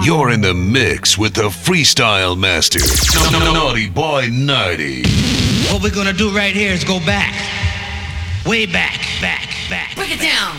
You're in the mix with the Freestyle Master, Naughty Boy 90. What we're gonna do right here is go back. Way back. Break it down.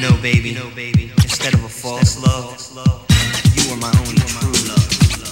baby, instead of a false love, you were my only true love.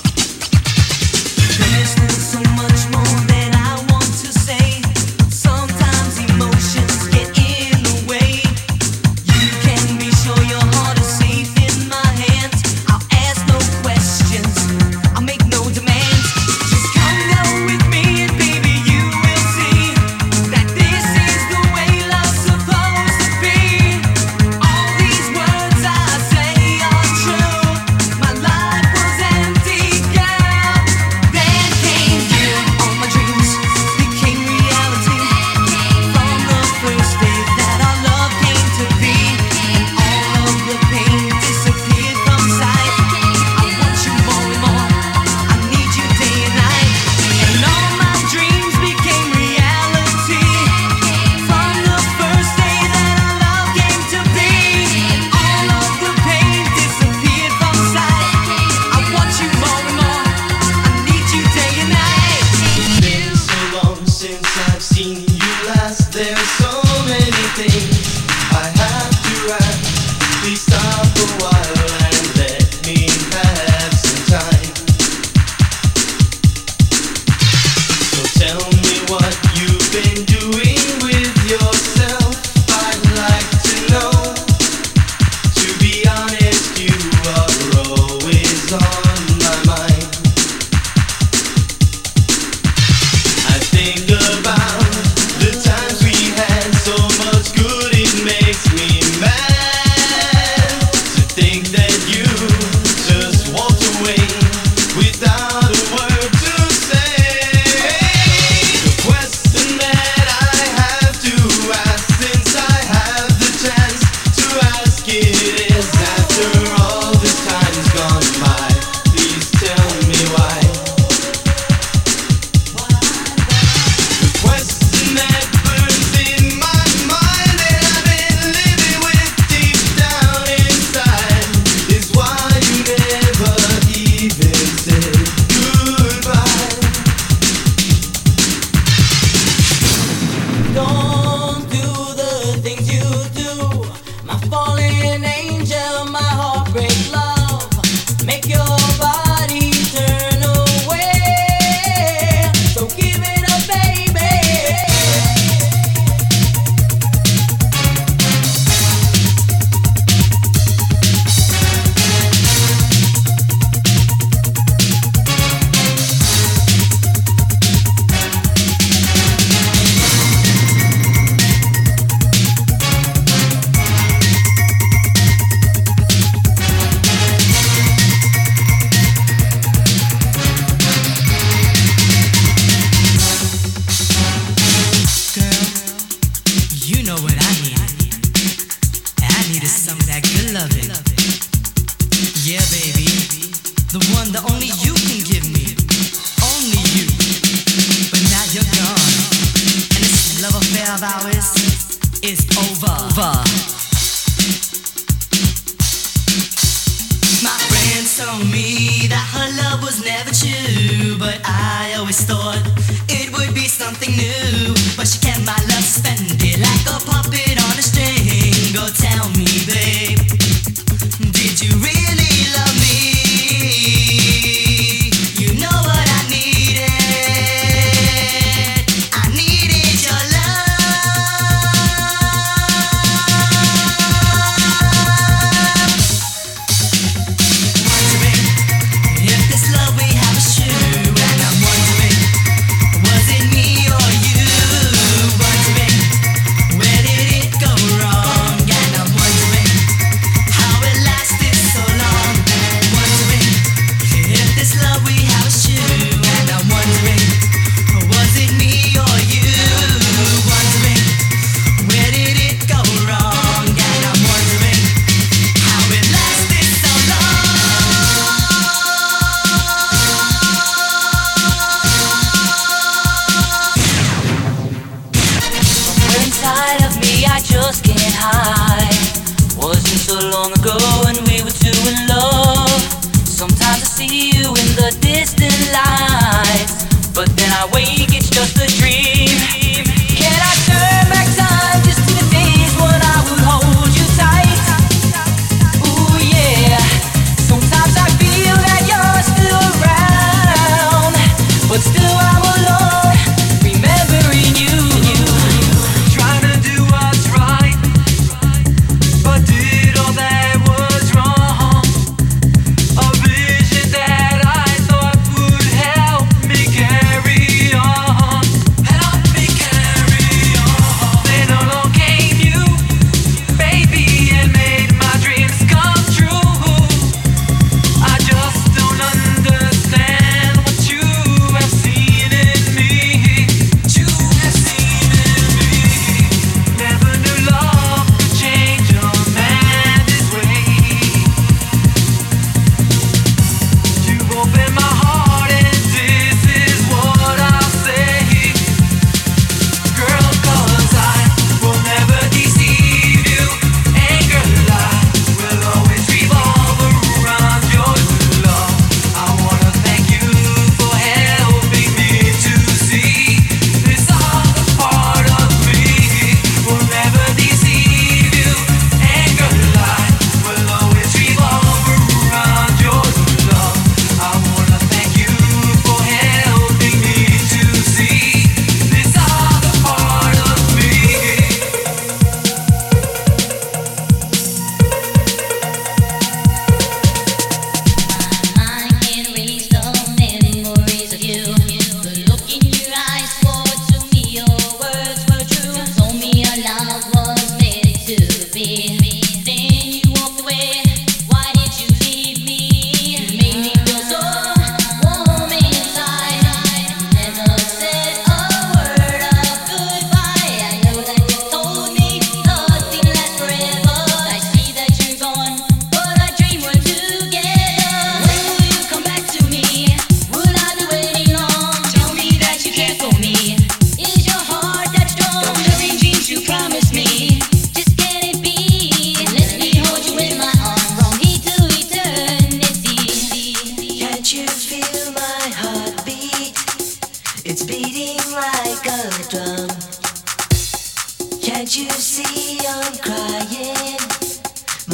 There's still so much more that I want to say. Sometimes emotions get in the way. You can be sure your heart is safe in my hands. I'll ask no questions, I'll make no demands. Just come down with me and baby you will see that this is the way love's supposed to be. All these words I say are true. My life was empty, girl. Then came you. All my dreams became reality. From the first day that our love came to be, and all of the pain disappeared from sight. I want you more and more. I need you day and night. And all my dreams became reality. From the first day that our love came to be, and all of the pain disappeared from sight. I want you more and more. I need you day and night. It's been so long since I've seen you last. There's so many things I have to ask. Please stop a while and let me have some time. So tell me what you've been doing with yourself. I'd like to know. To be honest, you are always on my mind. I think about the times we had so much good, it makes me mad to think that you just walked away without a word to say. The question that I have to ask, since I have the chance to ask it, is after all this time's gone by, please tell me why. The question that burns in my mind that I've been living with deep down inside is why you never even said goodbye. Don't do the things you do, my fallen angel, my heartbreak love. Make your body turn away. So give it up, baby. Girl, you know what I needed. I needed some of that good loving. Yeah, baby. The one that only you can give me. Only you. But now you're gone. And this love affair of ours is over. My friends told me that her love was never true, but I always thought it would be something new. But she kept my love suspended like a puppet on a string. Go tell me, babe, did you really love me? You know what I needed. I needed your love. Wondering if this love we have is true, and I'm wondering, was it me or you? Wondering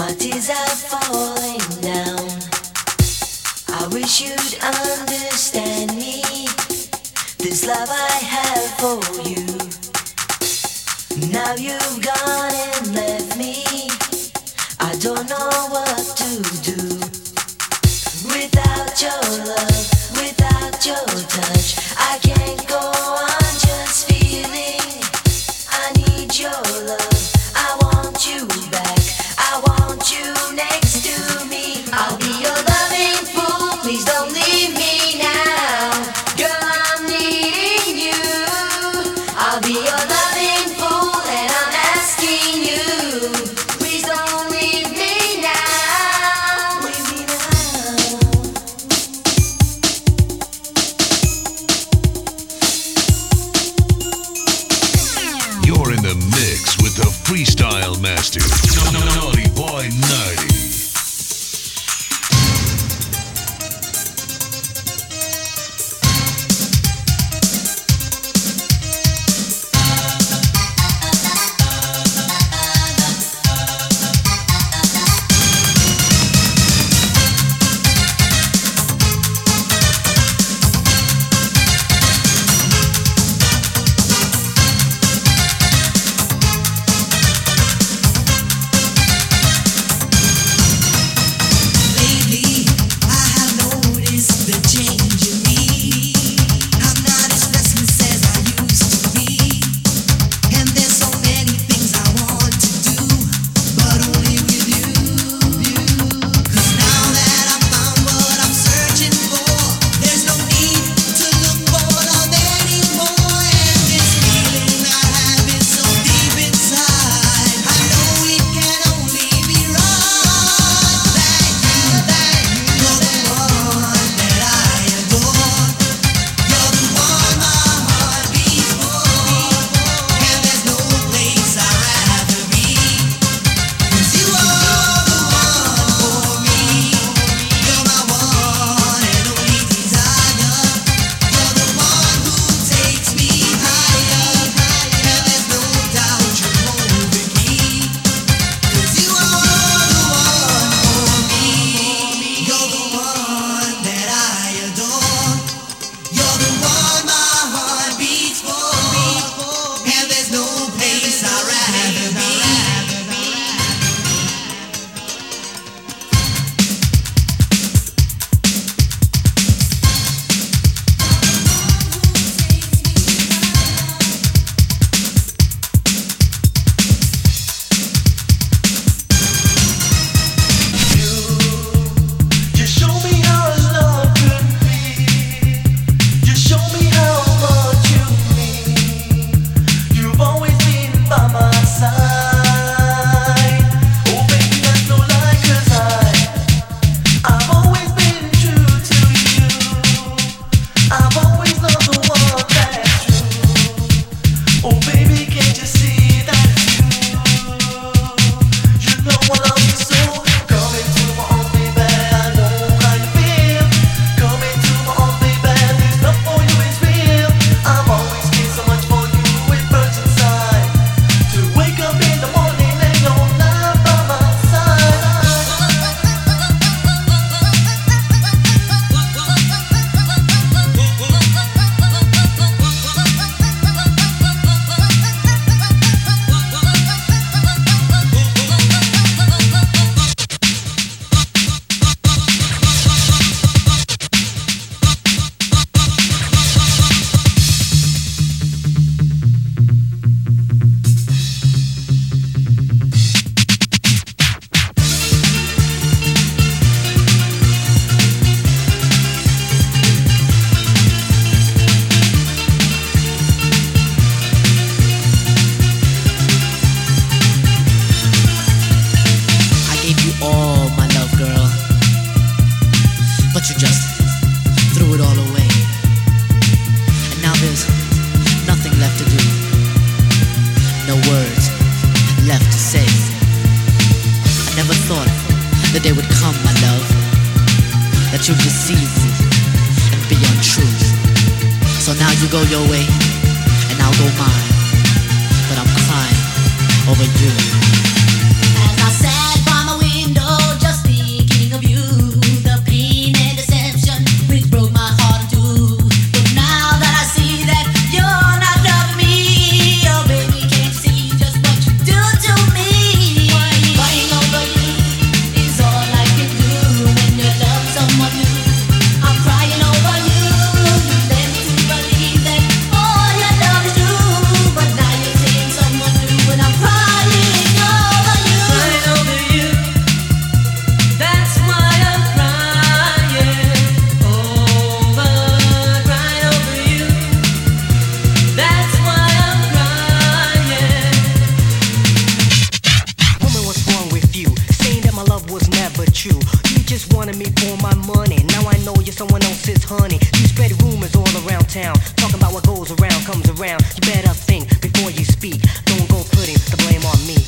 My tears are falling down. I wish you'd understand me. This love I have for you. Now you've gone and left me. I don't know what to do. Without your love, without your touch, I can't go on just feeling. I need your love, I want you back, I want you next to me. I'll be your loving fool, please don't leave me now. Girl, I'm needing you. I'll be your loving fool and I'm asking you, please don't leave me now. Leave me now. You're in the mix with the Freestyle Master, Naughty Boy 90. that you deceive me and be untrue. So now you go your way and I'll go mine, but I'm crying over you. As I sat by my window true. You just wanted me for my money. Now I know you're someone else's honey. You spread rumors all around town, talking about what goes around comes around. You better think before you speak. Don't go putting the blame on me.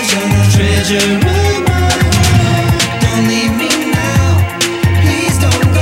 Treasure of my heart. Don't leave me now. Please don't go.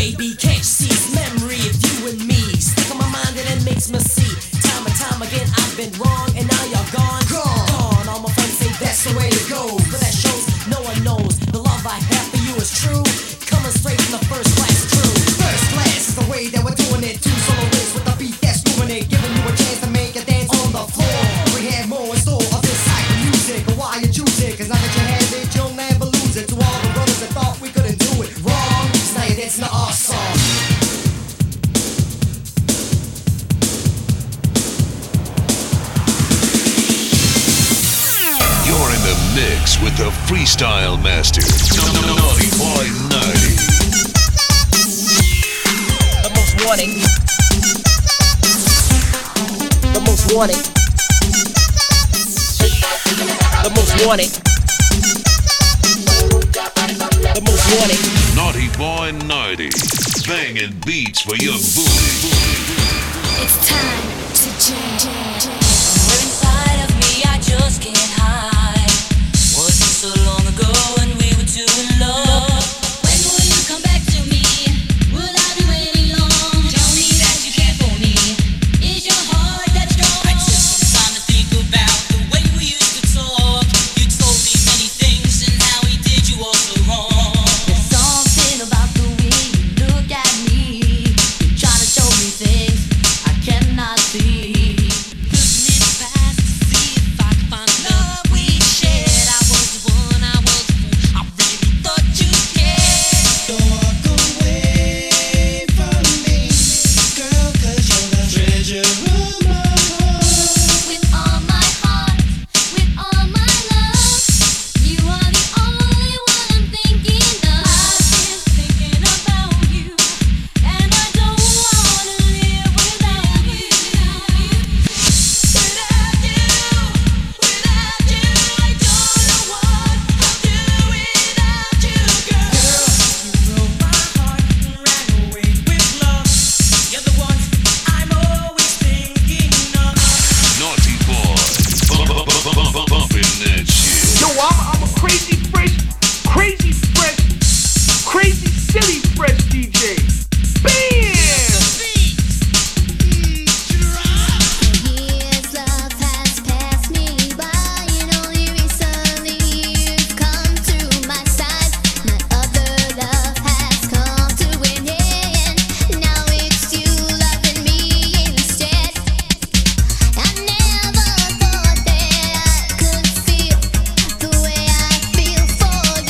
baby, can't you see it's memory of you and me? Stuck on my mind and it makes me see. Time and time again I've been wrong and now you're gone. Gone. All my friends say that's the way it goes, but that shows no one knows the love I have for you is true. Coming straight from the first class crew. First class is the way that we're doing it. Two solo hits with the beat that's doing it, giving you a chance to make a dance on the floor. We have more in store of this type of music. Why you choose it? Cause now that you have it, you'll never lose it. To all the brothers that thought we couldn't do it wrong, now you're dancing to our song. You're in the mix with the Freestyle Master. Naughty Boy Nerdy. The most wanted. The most wanted. The most wanted. The most wanted. Naughty Boy Nerdy. Banging beats for your booty. It's time to jam. Where inside of me I just can't hide. Wasn't so long ago when we were two in love. When will you come back to me? Will I be waiting long? Tell me that you care for me. Is your heart that strong? I took some time to think about the way we used to talk. You told me many things and how we did you all so wrong. There's something about the way you look at me. You're trying to show me things I cannot see. Looking in the past to see if I could find love we shared. I was the one, I was the fool. I really thought you cared. Walk away from me, girl, 'cause you're the treasure of my heart. With all my heart, with all my love, you are the only one I'm thinking of. I've been thinking about you, and I don't wanna live without you. Without you, I don't know what I'll do without you, girl. You broke my heart and ran away with love. You're the one I'm always thinking of. Naughty Boy. Bumping that shit. Yo, I'm a crazy fresh, crazy silly fresh DJ. Bam! Years love has passed me by, and only recently you've come to my side. My other love has come to an end. Now it's you loving me instead. I never thought that I could feel the way I feel for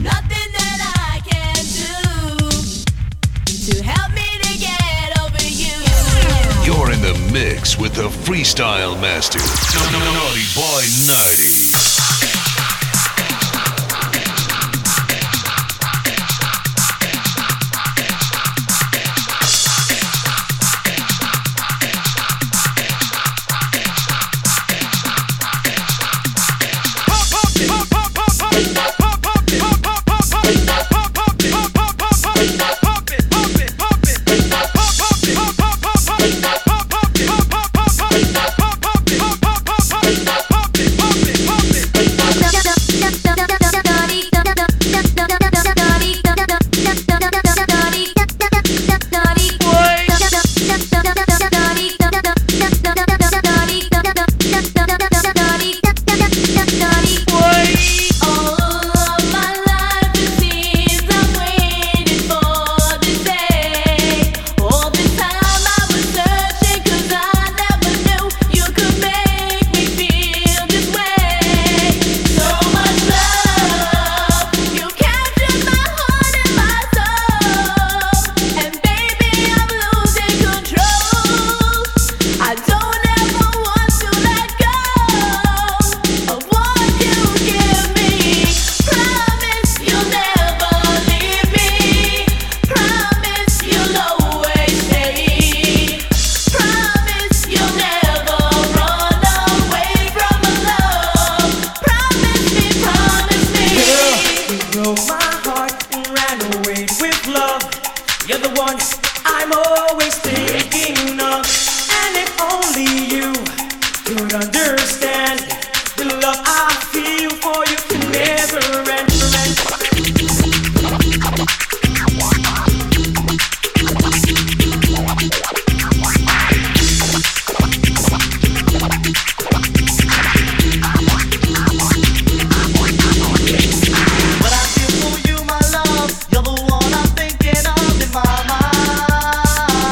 nothing that I can do to help me to get over you. You're in the mix with the freestyle master, Naughty Boy Nerdy. You're the one I'm thinking of in my mind.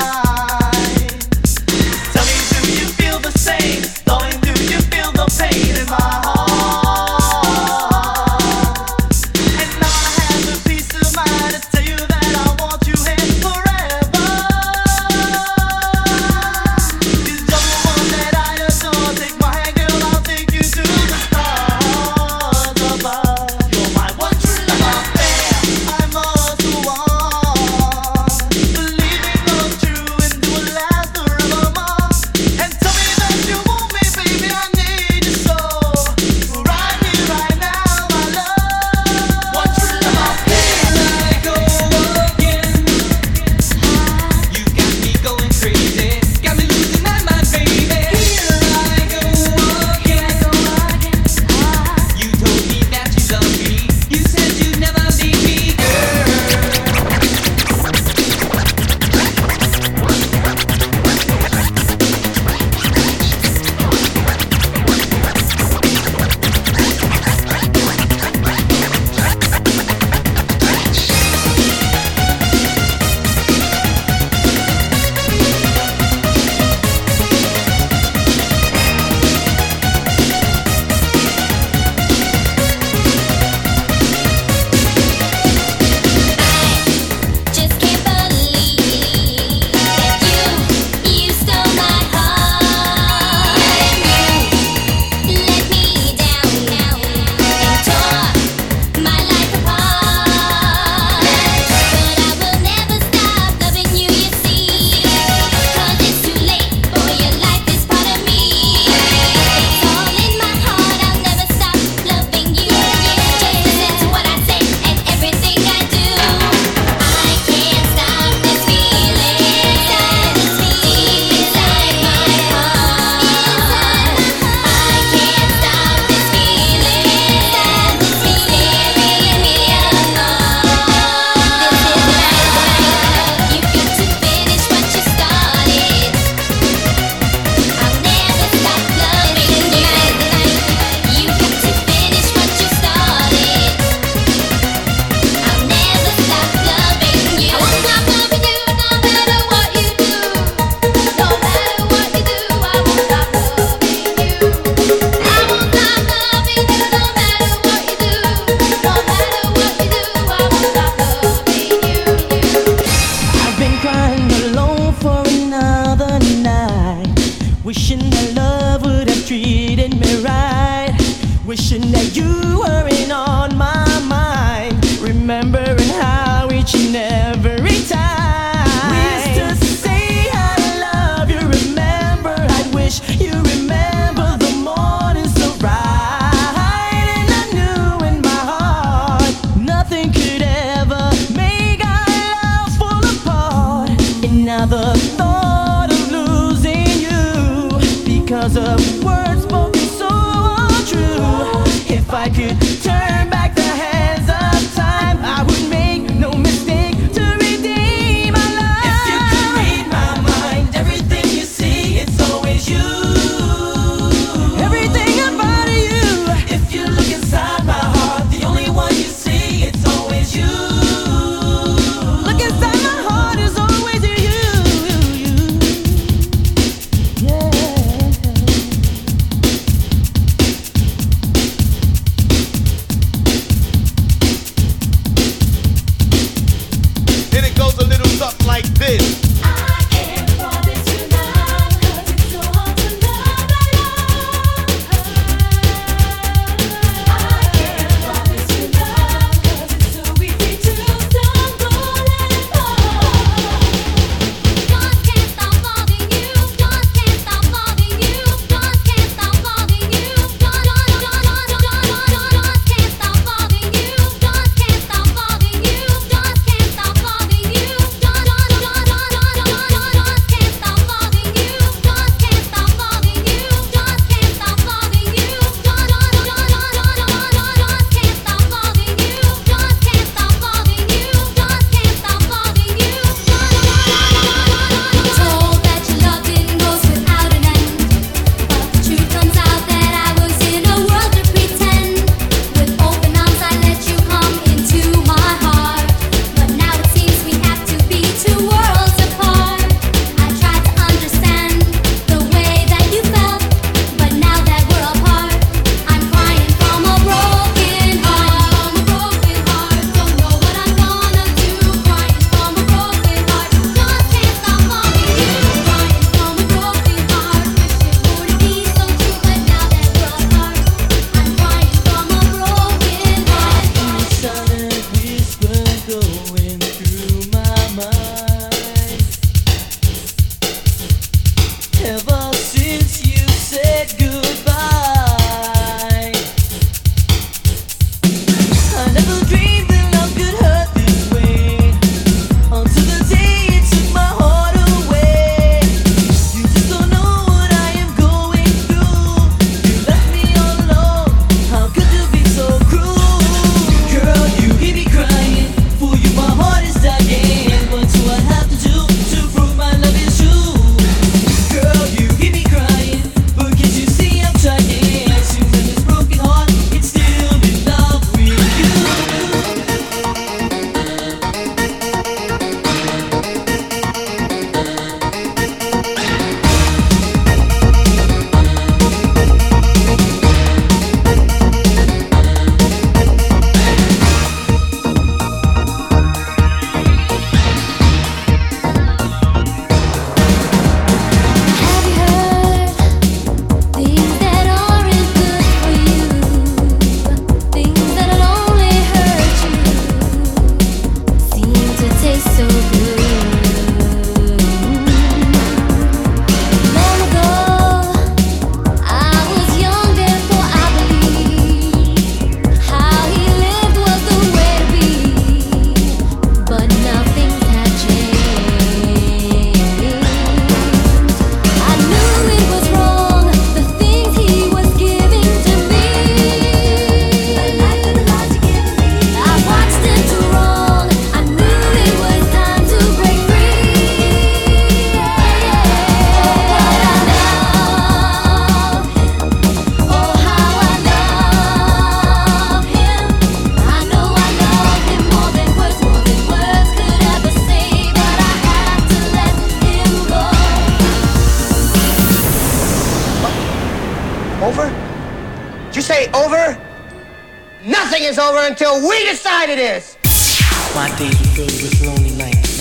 is over until we decide it is. My days were filled with lonely nights.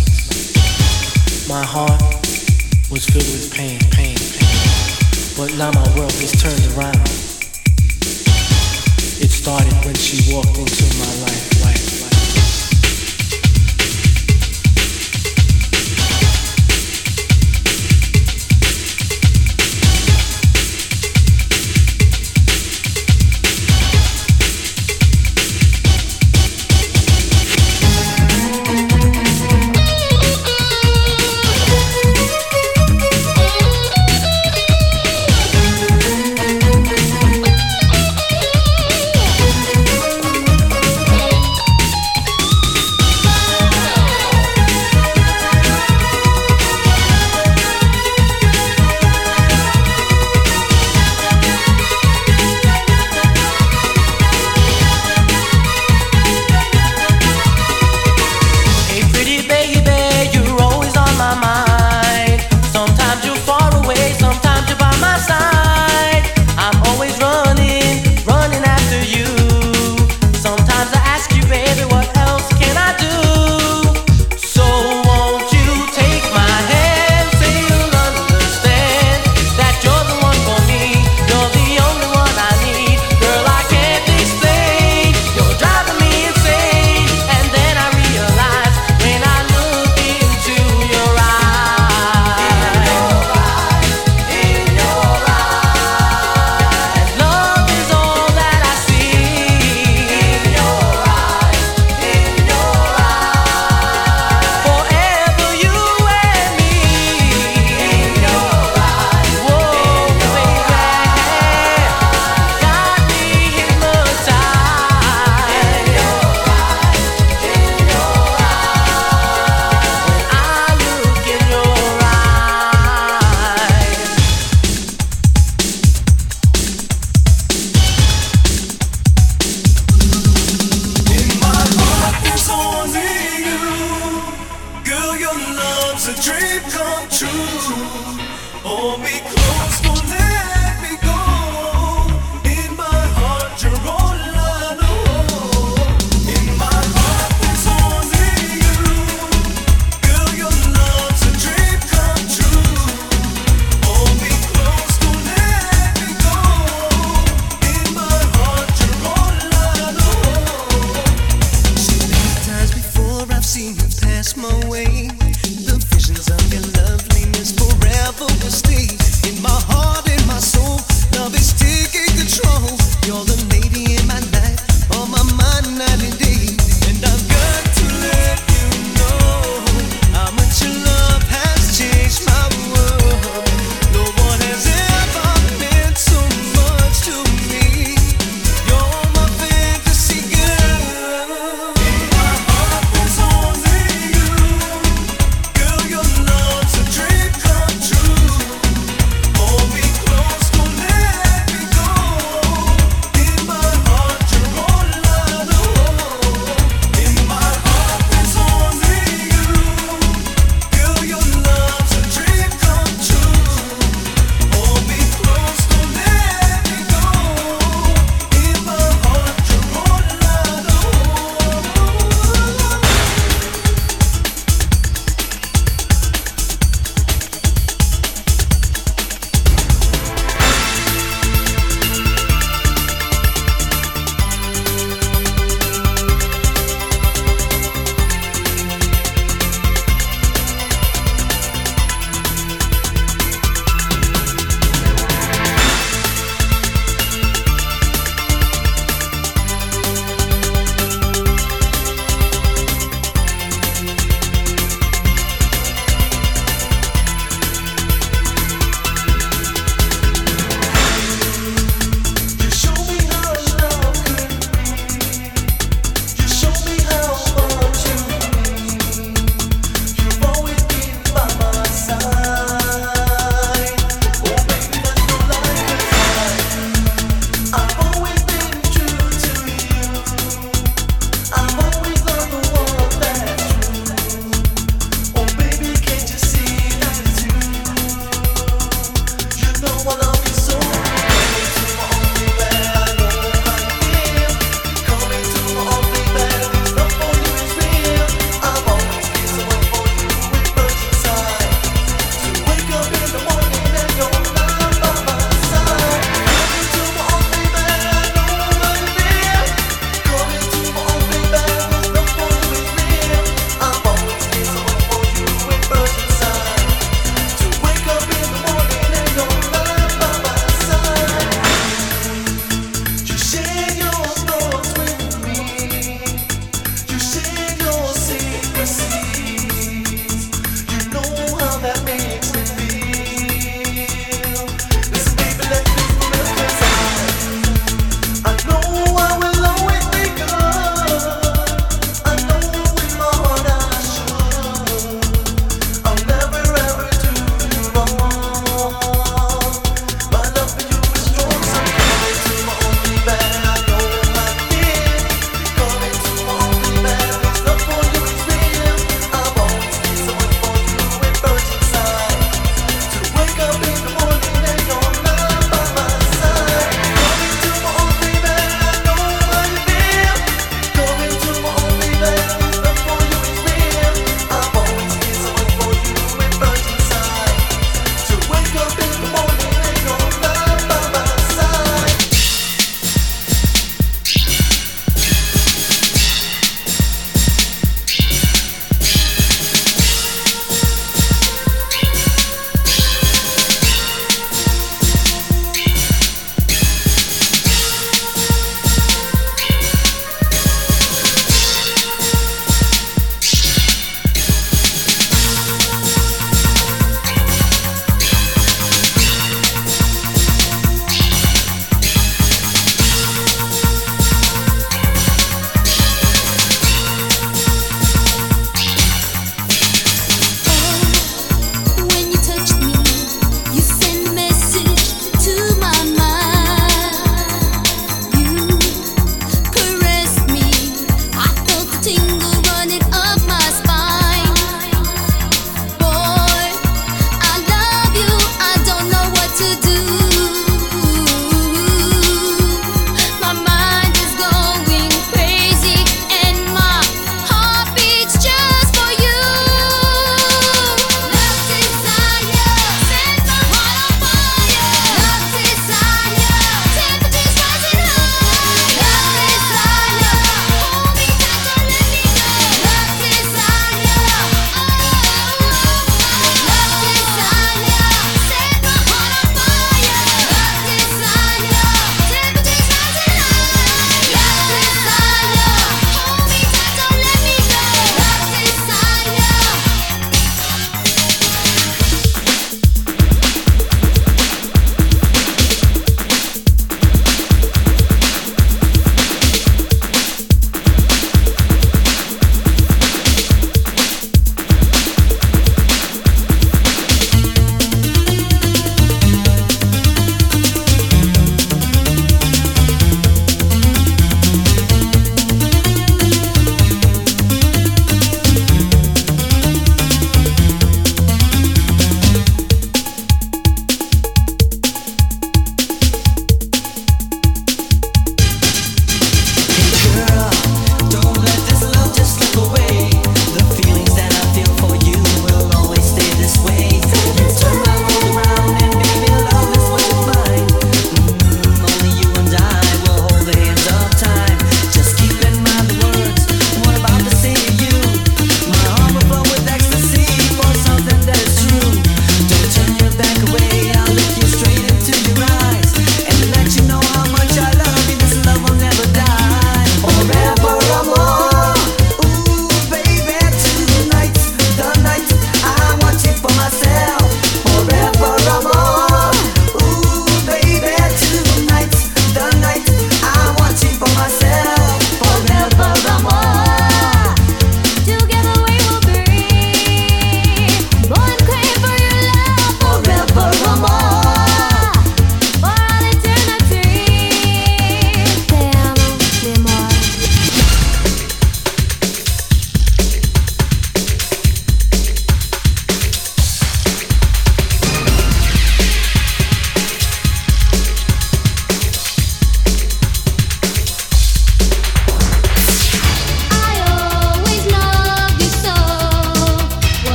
My heart was filled with pain. But now my world has turned around. It started when she walked into my life.